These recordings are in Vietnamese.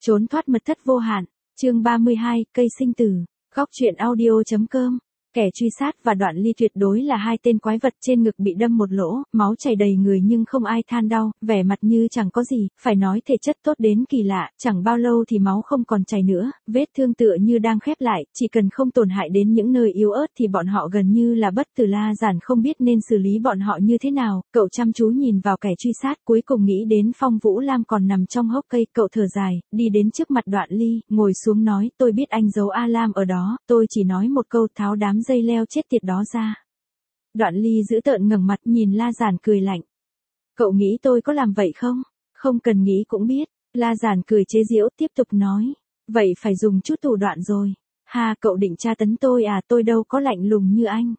Trốn thoát mật thất vô hạn, chương 32, cây sinh tử, góc truyện audio.com. Kẻ truy sát và Đoạn Ly tuyệt đối là hai tên quái vật, trên ngực bị đâm một lỗ, máu chảy đầy người nhưng không ai than đau, vẻ mặt như chẳng có gì, phải nói thể chất tốt đến kỳ lạ, chẳng bao lâu thì máu không còn chảy nữa, vết thương tựa như đang khép lại, chỉ cần không tổn hại đến những nơi yếu ớt thì bọn họ gần như là bất tử. La Giản không biết nên xử lý bọn họ như thế nào, cậu chăm chú nhìn vào kẻ truy sát, cuối cùng nghĩ đến Phong Vũ Lam còn nằm trong hốc cây, cậu thở dài, đi đến trước mặt Đoạn Ly, ngồi xuống nói, tôi biết anh giấu A Lam ở đó, tôi chỉ nói một câu, tháo đám dây leo chết tiệt đó ra. Đoạn Ly dữ tợn ngẩng mặt nhìn La Giản cười lạnh. Cậu nghĩ tôi có làm vậy không? Không cần nghĩ cũng biết. La Giản cười chế giễu tiếp tục nói. Vậy phải dùng chút thủ đoạn rồi. Ha, cậu định tra tấn tôi à, tôi đâu có lạnh lùng như anh.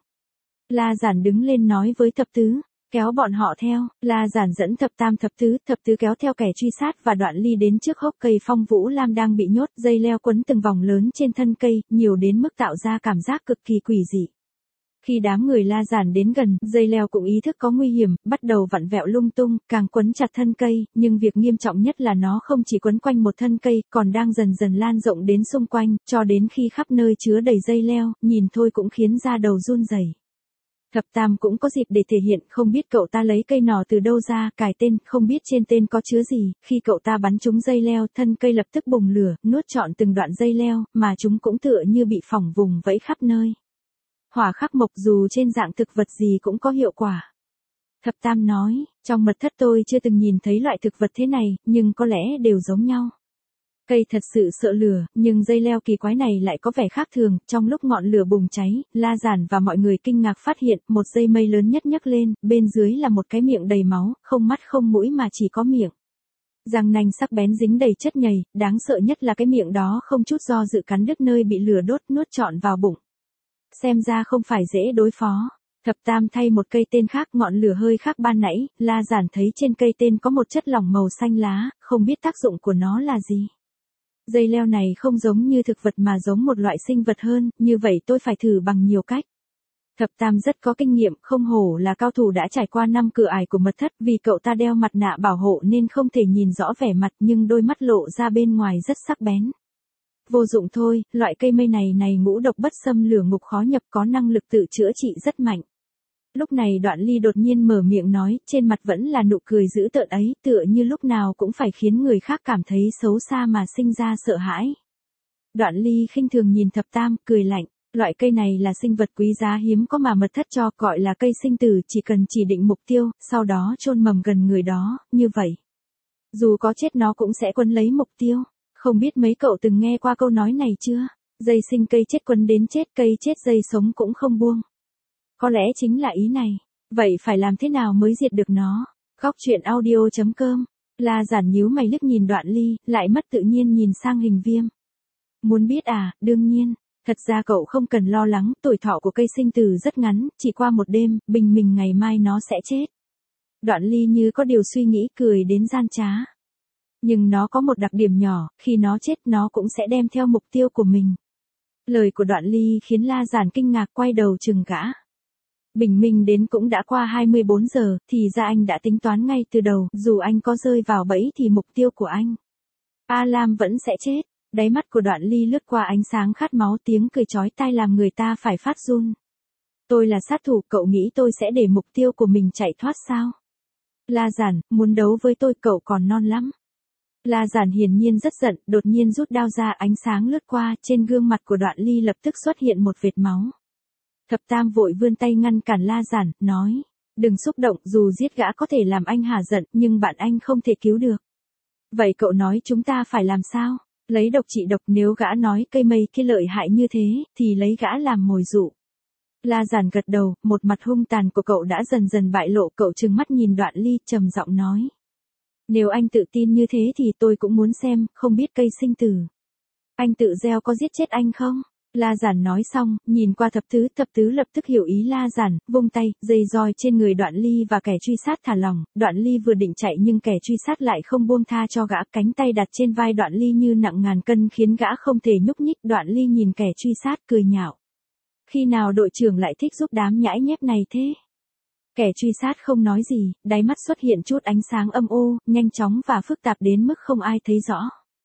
La Giản đứng lên nói với thập tứ. Kéo bọn họ theo, La Giản dẫn thập tam thập tứ kéo theo kẻ truy sát và Đoạn Ly đến trước hốc cây Phong Vũ Lam đang bị nhốt, dây leo quấn từng vòng lớn trên thân cây, nhiều đến mức tạo ra cảm giác cực kỳ quỷ dị. Khi đám người La Giản đến gần, dây leo cũng ý thức có nguy hiểm, bắt đầu vặn vẹo lung tung, càng quấn chặt thân cây, nhưng việc nghiêm trọng nhất là nó không chỉ quấn quanh một thân cây, còn đang dần dần lan rộng đến xung quanh, cho đến khi khắp nơi chứa đầy dây leo, nhìn thôi cũng khiến da đầu run rẩy. Thập tam cũng có dịp để thể hiện, không biết cậu ta lấy cây nỏ từ đâu ra, cài tên, không biết trên tên có chứa gì, khi cậu ta bắn trúng dây leo, thân cây lập tức bùng lửa, nuốt trọn từng đoạn dây leo, mà chúng cũng tựa như bị phỏng vùng vẫy khắp nơi. Hỏa khắc mộc dù trên dạng thực vật gì cũng có hiệu quả. Thập tam nói, trong mật thất tôi chưa từng nhìn thấy loại thực vật thế này, nhưng có lẽ đều giống nhau. Cây thật sự sợ lửa, nhưng dây leo kỳ quái này lại có vẻ khác thường, trong lúc ngọn lửa bùng cháy, La Giản và mọi người kinh ngạc phát hiện, một dây mây lớn nhất nhấc lên, bên dưới là một cái miệng đầy máu, không mắt không mũi mà chỉ có miệng. Răng nanh sắc bén dính đầy chất nhầy, đáng sợ nhất là cái miệng đó không chút do dự cắn đứt nơi bị lửa đốt, nuốt trọn vào bụng. Xem ra không phải dễ đối phó. Thập tam thay một cây tên khác, ngọn lửa hơi khác ban nãy, La Giản thấy trên cây tên có một chất lỏng màu xanh lá, không biết tác dụng của nó là gì. Dây leo này không giống như thực vật mà giống một loại sinh vật hơn, như vậy tôi phải thử bằng nhiều cách. Thập tam rất có kinh nghiệm, không hổ là cao thủ đã trải qua 5 cửa ải của mật thất, vì cậu ta đeo mặt nạ bảo hộ nên không thể nhìn rõ vẻ mặt, nhưng đôi mắt lộ ra bên ngoài rất sắc bén. Vô dụng thôi, loại cây mây này ngũ độc bất xâm, lửa ngục khó nhập, có năng lực tự chữa trị rất mạnh. Lúc này Đoạn Ly đột nhiên mở miệng nói, trên mặt vẫn là nụ cười dữ tợn ấy, tựa như lúc nào cũng phải khiến người khác cảm thấy xấu xa mà sinh ra sợ hãi. Đoạn Ly khinh thường nhìn thập tam, cười lạnh, loại cây này là sinh vật quý giá hiếm có mà mật thất cho, gọi là cây sinh tử, chỉ cần chỉ định mục tiêu, sau đó chôn mầm gần người đó, như vậy. Dù có chết nó cũng sẽ quấn lấy mục tiêu. Không biết mấy cậu từng nghe qua câu nói này chưa? Dây sinh cây chết quấn đến chết, cây chết dây sống cũng không buông. Có lẽ chính là ý này. Vậy phải làm thế nào mới diệt được nó? Góc truyện audio.com. La Giản nhíu mày liếc nhìn Đoạn Ly, lại mất tự nhiên nhìn sang Hình Viêm. Muốn biết à, đương nhiên. Thật ra cậu không cần lo lắng, tuổi thọ của cây sinh tử rất ngắn, chỉ qua một đêm, bình minh ngày mai nó sẽ chết. Đoạn Ly như có điều suy nghĩ, cười đến gian trá. Nhưng nó có một đặc điểm nhỏ, khi nó chết nó cũng sẽ đem theo mục tiêu của mình. Lời của Đoạn Ly khiến La Giản kinh ngạc, quay đầu chừng gã. Bình minh đến cũng đã qua 24 giờ, thì ra anh đã tính toán ngay từ đầu, dù anh có rơi vào bẫy thì mục tiêu của anh, A Lam vẫn sẽ chết. Đáy mắt của Đoạn Ly lướt qua ánh sáng khát máu, tiếng cười chói tai làm người ta phải phát run. Tôi là sát thủ, cậu nghĩ tôi sẽ để mục tiêu của mình chạy thoát sao? La Giản, muốn đấu với tôi cậu còn non lắm. La Giản hiển nhiên rất giận, đột nhiên rút đao ra, ánh sáng lướt qua, trên gương mặt của Đoạn Ly lập tức xuất hiện một vệt máu. Thập tam vội vươn tay ngăn cản La Giản, nói, đừng xúc động, dù giết gã có thể làm anh hả giận, nhưng bạn anh không thể cứu được. Vậy cậu nói chúng ta phải làm sao? Lấy độc trị độc, nếu gã nói cây mây kia lợi hại như thế, thì lấy gã làm mồi dụ. La Giản gật đầu, một mặt hung tàn của cậu đã dần dần bại lộ, cậu trừng mắt nhìn Đoạn Ly, trầm giọng nói. Nếu anh tự tin như thế thì tôi cũng muốn xem, không biết cây sinh tử. Anh tự gieo có giết chết anh không? La Giản nói xong, nhìn qua thập tứ lập tức hiểu ý La Giản, vung tay, dây roi trên người Đoạn Ly và kẻ truy sát thả lỏng, Đoạn Ly vừa định chạy nhưng kẻ truy sát lại không buông tha cho gã, cánh tay đặt trên vai Đoạn Ly như nặng ngàn cân khiến gã không thể nhúc nhích. Đoạn Ly nhìn kẻ truy sát cười nhạo. Khi nào đội trưởng lại thích giúp đám nhãi nhép này thế? Kẻ truy sát không nói gì, đáy mắt xuất hiện chút ánh sáng âm u, nhanh chóng và phức tạp đến mức không ai thấy rõ.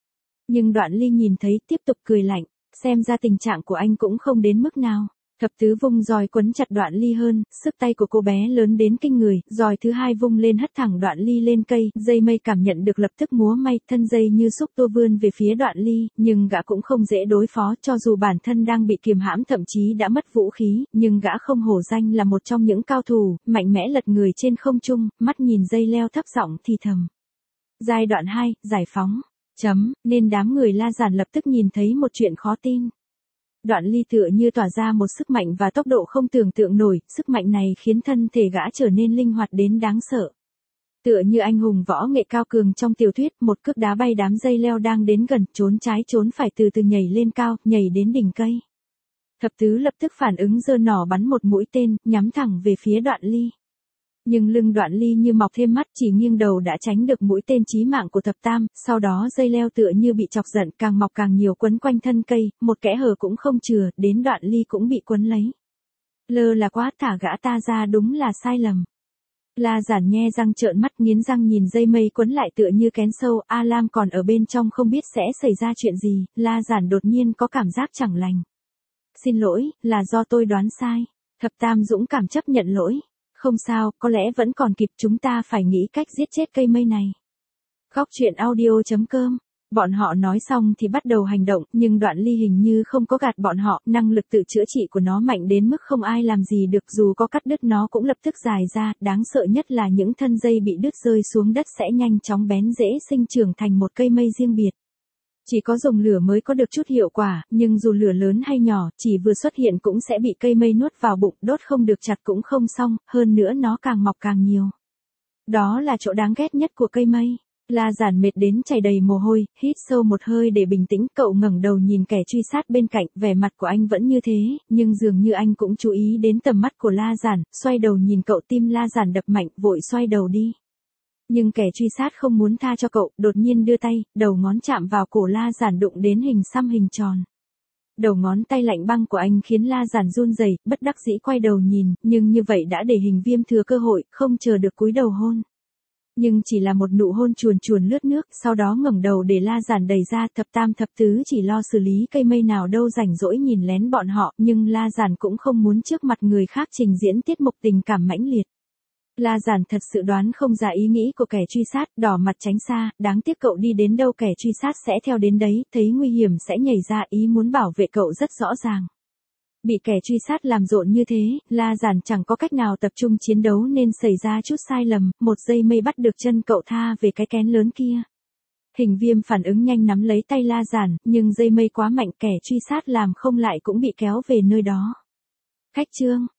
Nhưng Đoạn Ly nhìn thấy tiếp tục cười lạnh, xem ra tình trạng của anh cũng không đến mức nào. Thập tứ vung roi quấn chặt Đoạn Ly hơn, sức tay của cô bé lớn đến kinh người, roi thứ hai vung lên hất thẳng Đoạn Ly lên cây, dây mây cảm nhận được lập tức múa may, thân dây như xúc tua vươn về phía Đoạn Ly, nhưng gã cũng không dễ đối phó, cho dù bản thân đang bị kiềm hãm thậm chí đã mất vũ khí, nhưng gã không hổ danh là một trong những cao thủ, mạnh mẽ lật người trên không trung, mắt nhìn dây leo thấp giọng thì thầm. Giai đoạn 2, giải phóng. Nên đám người La Giản lập tức nhìn thấy một chuyện khó tin. Đoạn Ly tựa như tỏa ra một sức mạnh và tốc độ không tưởng tượng nổi, sức mạnh này khiến thân thể gã trở nên linh hoạt đến đáng sợ. Tựa như anh hùng võ nghệ cao cường trong tiểu thuyết, một cước đá bay đám dây leo đang đến gần, trốn trái trốn phải từ từ nhảy lên cao, nhảy đến đỉnh cây. Thập tứ lập tức phản ứng giơ nỏ bắn một mũi tên, nhắm thẳng về phía Đoạn Ly. Nhưng lưng Đoạn Ly như mọc thêm mắt, chỉ nghiêng đầu đã tránh được mũi tên chí mạng của thập tam, sau đó dây leo tựa như bị chọc giận càng mọc càng nhiều quấn quanh thân cây, một kẽ hở cũng không chừa, đến Đoạn Ly cũng bị quấn lấy. Lơ là quá, thả gã ta ra đúng là sai lầm. La Giản nhe răng trợn mắt nghiến răng nhìn dây mây quấn lại tựa như kén sâu, A Lam còn ở bên trong không biết sẽ xảy ra chuyện gì, La Giản đột nhiên có cảm giác chẳng lành. Xin lỗi, là do tôi đoán sai. Thập tam dũng cảm chấp nhận lỗi. Không sao, có lẽ vẫn còn kịp, chúng ta phải nghĩ cách giết chết cây mây này. Góc truyện audio.com. Bọn họ nói xong thì bắt đầu hành động, nhưng Đoạn Ly hình như không có gạt bọn họ, năng lực tự chữa trị của nó mạnh đến mức không ai làm gì được, dù có cắt đứt nó cũng lập tức dài ra, đáng sợ nhất là những thân dây bị đứt rơi xuống đất sẽ nhanh chóng bén rễ sinh trưởng thành một cây mây riêng biệt. Chỉ có dùng lửa mới có được chút hiệu quả, nhưng dù lửa lớn hay nhỏ, chỉ vừa xuất hiện cũng sẽ bị cây mây nuốt vào bụng, đốt không được chặt cũng không xong, hơn nữa nó càng mọc càng nhiều. Đó là chỗ đáng ghét nhất của cây mây. La Giản mệt đến chảy đầy mồ hôi, hít sâu một hơi để bình tĩnh, cậu ngẩng đầu nhìn kẻ truy sát bên cạnh, vẻ mặt của anh vẫn như thế, nhưng dường như anh cũng chú ý đến tầm mắt của La Giản, xoay đầu nhìn cậu, tim La Giản đập mạnh, vội xoay đầu đi. Nhưng kẻ truy sát không muốn tha cho cậu, đột nhiên đưa tay, đầu ngón chạm vào cổ La Giản đụng đến hình xăm hình tròn. Đầu ngón tay lạnh băng của anh khiến La Giản run rẩy, bất đắc dĩ quay đầu nhìn, nhưng như vậy đã để Hình Viêm thừa cơ hội, không chờ được cúi đầu hôn. Nhưng chỉ là một nụ hôn chuồn chuồn lướt nước, sau đó ngẩng đầu để La Giản đẩy ra, thập tam thập tứ chỉ lo xử lý cây mây nào đâu rảnh rỗi nhìn lén bọn họ, nhưng La Giản cũng không muốn trước mặt người khác trình diễn tiết mục tình cảm mãnh liệt. La Giản thật sự đoán không ra ý nghĩ của kẻ truy sát, đỏ mặt tránh xa, đáng tiếc cậu đi đến đâu kẻ truy sát sẽ theo đến đấy, thấy nguy hiểm sẽ nhảy ra, ý muốn bảo vệ cậu rất rõ ràng. Bị kẻ truy sát làm rộn như thế, La Giản chẳng có cách nào tập trung chiến đấu nên xảy ra chút sai lầm, một dây mây bắt được chân cậu tha về cái kén lớn kia. Hình Viêm phản ứng nhanh nắm lấy tay La Giản, nhưng dây mây quá mạnh, kẻ truy sát làm không lại cũng bị kéo về nơi đó. Khách trương.